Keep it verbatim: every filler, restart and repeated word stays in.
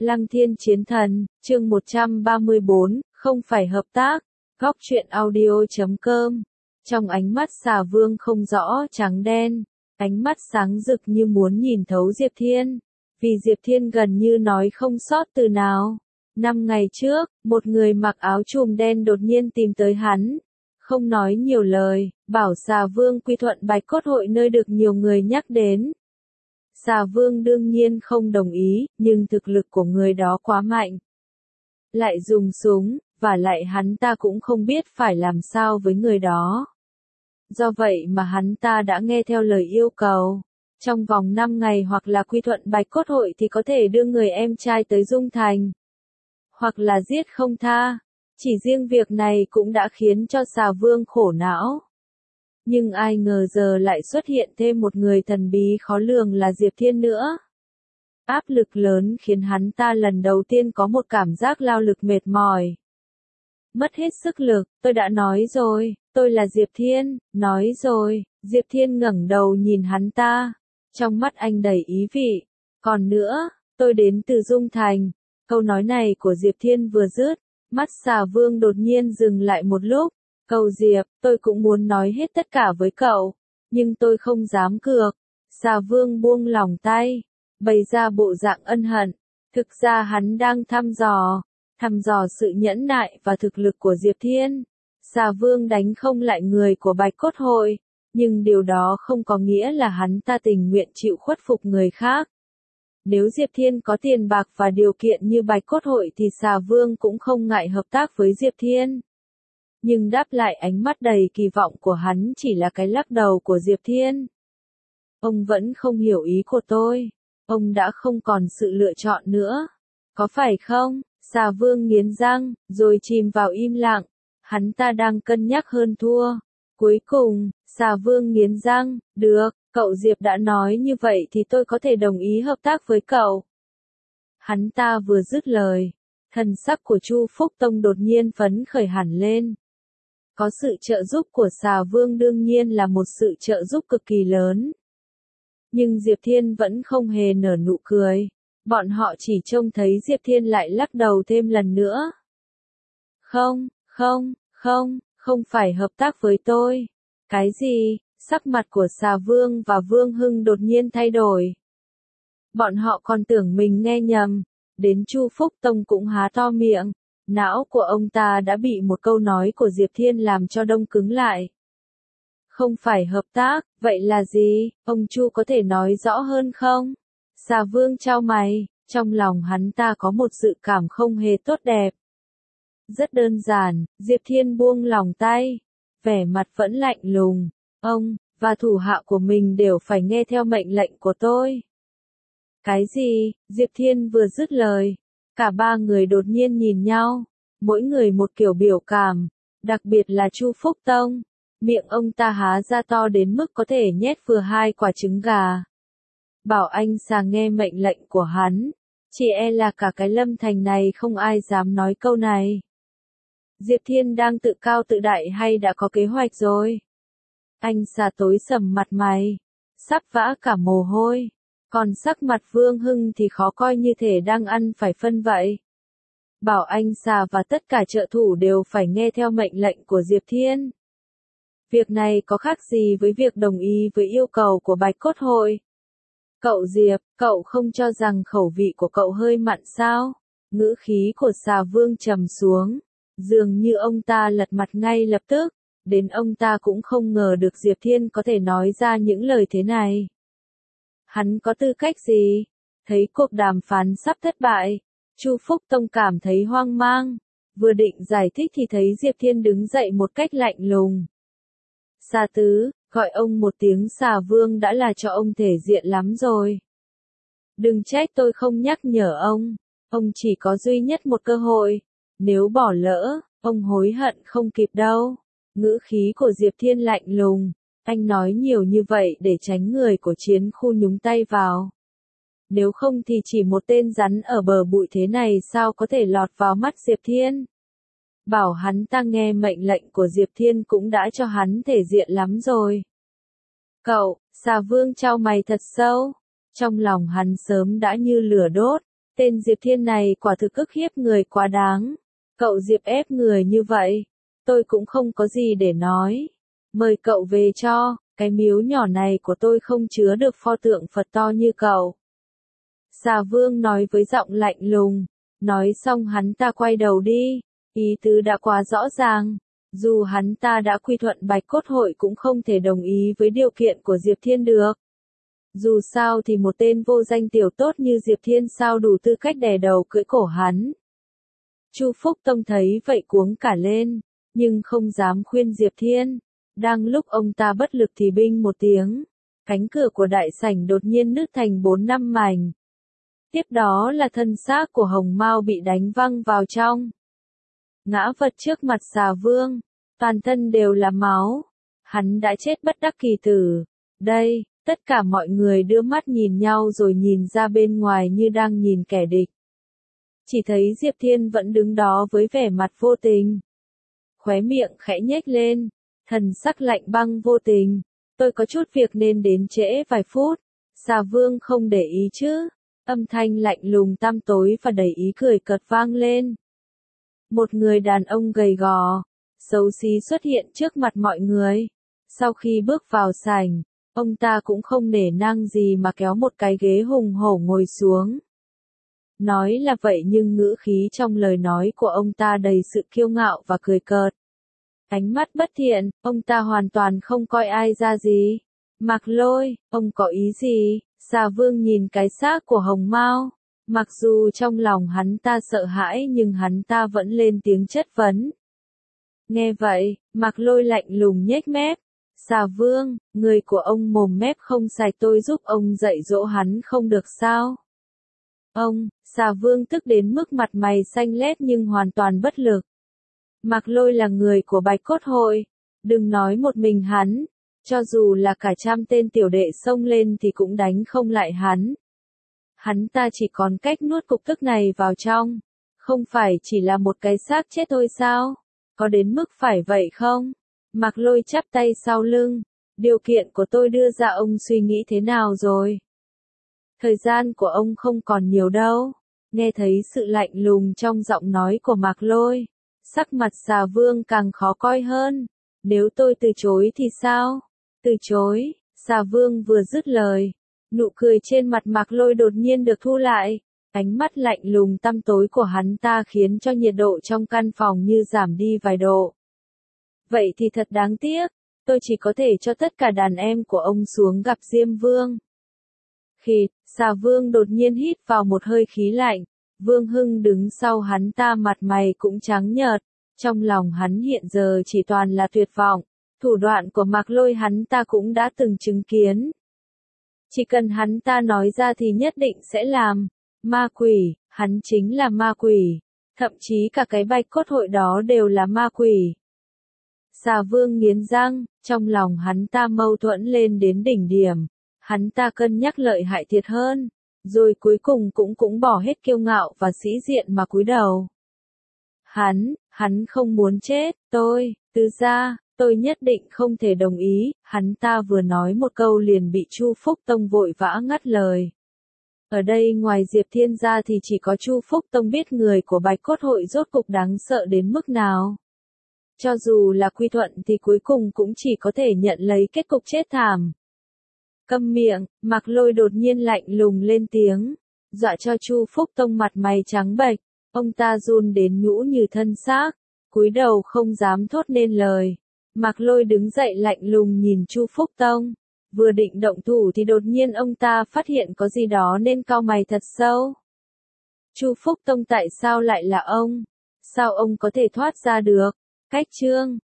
Lăng Thiên Chiến Thần, chương một trăm ba mươi bốn, không phải hợp tác. Góc truyện audio chấm com. Trong ánh mắt Xà Vương không rõ trắng đen, ánh mắt sáng rực như muốn nhìn thấu Diệp Thiên. Vì Diệp Thiên gần như nói không sót từ nào. Năm ngày trước, một người mặc áo trùm đen đột nhiên tìm tới hắn. Không nói nhiều lời, bảo Xà Vương quy thuận Bạch Cốt Hội nơi được nhiều người nhắc đến. Xà Vương đương nhiên không đồng ý, nhưng thực lực của người đó quá mạnh. Lại dùng súng, và lại hắn ta cũng không biết phải làm sao với người đó. Do vậy mà hắn ta đã nghe theo lời yêu cầu. Trong vòng năm ngày hoặc là quy thuận Bạch Cốt Hội thì có thể đưa người em trai tới Dung Thành. Hoặc là giết không tha. Chỉ riêng việc này cũng đã khiến cho Xà Vương khổ não. Nhưng ai ngờ giờ lại xuất hiện thêm một người thần bí khó lường là Diệp Thiên nữa. Áp lực lớn khiến hắn ta lần đầu tiên có một cảm giác lao lực mệt mỏi. Mất hết sức lực, tôi đã nói rồi, tôi là Diệp Thiên, nói rồi, Diệp Thiên ngẩng đầu nhìn hắn ta. Trong mắt anh đầy ý vị. Còn nữa, tôi đến từ Dung Thành. Câu nói này của Diệp Thiên vừa dứt, mắt Xà Vương đột nhiên dừng lại một lúc. Cậu Diệp, tôi cũng muốn nói hết tất cả với cậu, nhưng tôi không dám cược. Xà Vương buông lỏng tay, bày ra bộ dạng ân hận. Thực ra hắn đang thăm dò, thăm dò sự nhẫn nại và thực lực của Diệp Thiên. Xà Vương đánh không lại người của Bạch Cốt Hội, nhưng điều đó không có nghĩa là hắn ta tình nguyện chịu khuất phục người khác. Nếu Diệp Thiên có tiền bạc và điều kiện như Bạch Cốt Hội thì Xà Vương cũng không ngại hợp tác với Diệp Thiên. Nhưng đáp lại ánh mắt đầy kỳ vọng của hắn chỉ là cái lắc đầu của Diệp Thiên. Ông vẫn không hiểu ý của tôi. Ông đã không còn sự lựa chọn nữa. Có phải không? Xà Vương nghiến răng, rồi chìm vào im lặng. Hắn ta đang cân nhắc hơn thua. Cuối cùng, Xà Vương nghiến răng, được, cậu Diệp đã nói như vậy thì tôi có thể đồng ý hợp tác với cậu. Hắn ta vừa dứt lời, thần sắc của Chu Phúc Tông đột nhiên phấn khởi hẳn lên. Có sự trợ giúp của Xà Vương đương nhiên là một sự trợ giúp cực kỳ lớn. Nhưng Diệp Thiên vẫn không hề nở nụ cười. Bọn họ chỉ trông thấy Diệp Thiên lại lắc đầu thêm lần nữa. Không, không, không, không phải hợp tác với tôi. Cái gì? Sắc mặt của Xà Vương và Vương Hưng đột nhiên thay đổi. Bọn họ còn tưởng mình nghe nhầm. Đến Chu Phúc Tông cũng há to miệng. Não của ông ta đã bị một câu nói của Diệp Thiên làm cho đông cứng lại. Không phải hợp tác, vậy là gì? Ông Chu có thể nói rõ hơn không? Xà Vương chau mày, trong lòng hắn ta có một dự cảm không hề tốt đẹp. Rất đơn giản, Diệp Thiên buông lòng tay, vẻ mặt vẫn lạnh lùng. Ông, và thủ hạ của mình đều phải nghe theo mệnh lệnh của tôi. Cái gì? Diệp Thiên vừa dứt lời. Cả ba người đột nhiên nhìn nhau, mỗi người một kiểu biểu cảm, đặc biệt là Chu Phúc Tông. Miệng ông ta há ra to đến mức có thể nhét vừa hai quả trứng gà. Bảo anh Xà nghe mệnh lệnh của hắn, chỉ e là cả cái Lâm Thành này không ai dám nói câu này. Diệp Thiên đang tự cao tự đại hay đã có kế hoạch rồi? Anh Xà tối sầm mặt mày, sắp vã cả mồ hôi. Còn sắc mặt Vương Hưng thì khó coi như thể đang ăn phải phân vậy. Bảo anh Xà và tất cả trợ thủ đều phải nghe theo mệnh lệnh của Diệp Thiên. Việc này có khác gì với việc đồng ý với yêu cầu của Bạch Cốt Hội? Cậu Diệp, cậu không cho rằng khẩu vị của cậu hơi mặn sao? Ngữ khí của Xà Vương trầm xuống. Dường như ông ta lật mặt ngay lập tức. Đến ông ta cũng không ngờ được Diệp Thiên có thể nói ra những lời thế này. Hắn có tư cách gì? Thấy cuộc đàm phán sắp thất bại, Chu Phúc Tông cảm thấy hoang mang. Vừa định giải thích thì thấy Diệp Thiên đứng dậy một cách lạnh lùng. Xà Tứ, gọi ông một tiếng Xà Vương đã là cho ông thể diện lắm rồi. Đừng trách tôi không nhắc nhở ông. Ông chỉ có duy nhất một cơ hội. Nếu bỏ lỡ, ông hối hận không kịp đâu. Ngữ khí của Diệp Thiên lạnh lùng. Anh nói nhiều như vậy để tránh người của chiến khu nhúng tay vào. Nếu không thì chỉ một tên rắn ở bờ bụi thế này sao có thể lọt vào mắt Diệp Thiên. Bảo hắn ta nghe mệnh lệnh của Diệp Thiên cũng đã cho hắn thể diện lắm rồi. Cậu, Xà Vương chau mày thật sâu. Trong lòng hắn sớm đã như lửa đốt. Tên Diệp Thiên này quả thực ức hiếp người quá đáng. Cậu Diệp ép người như vậy, tôi cũng không có gì để nói. Mời cậu về cho, cái miếu nhỏ này của tôi không chứa được pho tượng Phật to như cậu. Xà Vương nói với giọng lạnh lùng. Nói xong hắn ta quay đầu đi. Ý tứ đã quá rõ ràng. Dù hắn ta đã quy thuận Bạch Cốt Hội cũng không thể đồng ý với điều kiện của Diệp Thiên được. Dù sao thì một tên vô danh tiểu tốt như Diệp Thiên sao đủ tư cách đè đầu cưỡi cổ hắn. Chu Phúc Tông thấy vậy cuống cả lên, nhưng không dám khuyên Diệp Thiên. Đang lúc ông ta bất lực thì binh một tiếng, cánh cửa của đại sảnh đột nhiên nứt thành bốn năm mảnh. Tiếp đó là thân xác của Hồng Mao bị đánh văng vào trong. Ngã vật trước mặt Xà Vương, toàn thân đều là máu. Hắn đã chết bất đắc kỳ tử. Đây, tất cả mọi người đưa mắt nhìn nhau rồi nhìn ra bên ngoài như đang nhìn kẻ địch. Chỉ thấy Diệp Thiên vẫn đứng đó với vẻ mặt vô tình. Khóe miệng khẽ nhếch lên, thần sắc lạnh băng vô tình. Tôi có chút việc nên đến trễ vài phút. Xà Vương không để ý chứ. Âm thanh lạnh lùng tăm tối và đầy ý cười cợt vang lên. Một người đàn ông gầy gò, xấu xí xuất hiện trước mặt mọi người. Sau khi bước vào sảnh, ông ta cũng không nể nang gì mà kéo một cái ghế hùng hổ ngồi xuống. Nói là vậy nhưng ngữ khí trong lời nói của ông ta đầy sự kiêu ngạo và cười cợt. Ánh mắt bất thiện, ông ta hoàn toàn không coi ai ra gì. Mạc Lôi, ông có ý gì? Xà Vương nhìn cái xác của Hồng Mao. Mặc dù trong lòng hắn ta sợ hãi nhưng hắn ta vẫn lên tiếng chất vấn. Nghe vậy, Mạc Lôi lạnh lùng nhếch mép. Xà Vương, người của ông mồm mép không sạch, tôi giúp ông dạy dỗ hắn không được sao? Ông, Xà Vương tức đến mức mặt mày xanh lét nhưng hoàn toàn bất lực. Mạc Lôi là người của Bạch Cốt Hội, đừng nói một mình hắn, cho dù là cả trăm tên tiểu đệ xông lên thì cũng đánh không lại hắn. Hắn ta chỉ còn cách nuốt cục tức này vào trong, không phải chỉ là một cái xác chết thôi sao? Có đến mức phải vậy không? Mạc Lôi chắp tay sau lưng, điều kiện của tôi đưa ra ông suy nghĩ thế nào rồi? Thời gian của ông không còn nhiều đâu. Nghe thấy sự lạnh lùng trong giọng nói của Mạc Lôi, sắc mặt Xà Vương càng khó coi hơn. Nếu tôi từ chối thì sao? Từ chối? Xà Vương vừa dứt lời, nụ cười trên mặt Mạc Lôi đột nhiên được thu lại. Ánh mắt lạnh lùng tăm tối của hắn ta khiến cho nhiệt độ trong căn phòng như giảm đi vài độ. Vậy thì thật đáng tiếc, tôi chỉ có thể cho tất cả đàn em của ông xuống gặp Diêm Vương. Khịt, Xà Vương đột nhiên hít vào một hơi khí lạnh. Vương Hưng đứng sau hắn ta mặt mày cũng trắng nhợt. Trong lòng hắn hiện giờ chỉ toàn là tuyệt vọng. Thủ đoạn của Mạc Lôi hắn ta cũng đã từng chứng kiến. Chỉ cần hắn ta nói ra thì nhất định sẽ làm. Ma quỷ, hắn chính là ma quỷ. Thậm chí cả cái Bạch Cốt Hội đó đều là ma quỷ. Xà Vương nghiến răng, trong lòng hắn ta mâu thuẫn lên đến đỉnh điểm. Hắn ta cân nhắc lợi hại thiệt hơn, rồi cuối cùng cũng cũng bỏ hết kiêu ngạo và sĩ diện mà cúi đầu. Hắn, hắn không muốn chết, tôi, từ ra, tôi nhất định không thể đồng ý. Hắn ta vừa nói một câu liền bị Chu Phúc Tông vội vã ngắt lời. Ở đây ngoài Diệp Thiên ra thì chỉ có Chu Phúc Tông biết người của Bạch Cốt Hội rốt cục đáng sợ đến mức nào. Cho dù là quy thuận thì cuối cùng cũng chỉ có thể nhận lấy kết cục chết thảm. Câm miệng, Mạc Lôi đột nhiên lạnh lùng lên tiếng, dọa cho Chu Phúc Tông mặt mày trắng bệch, ông ta run đến nhũ như thân xác, cúi đầu không dám thốt nên lời. Mạc Lôi đứng dậy lạnh lùng nhìn Chu Phúc Tông, vừa định động thủ thì đột nhiên ông ta phát hiện có gì đó nên cau mày thật sâu. Chu Phúc Tông tại sao lại là ông? Sao ông có thể thoát ra được? Cách chương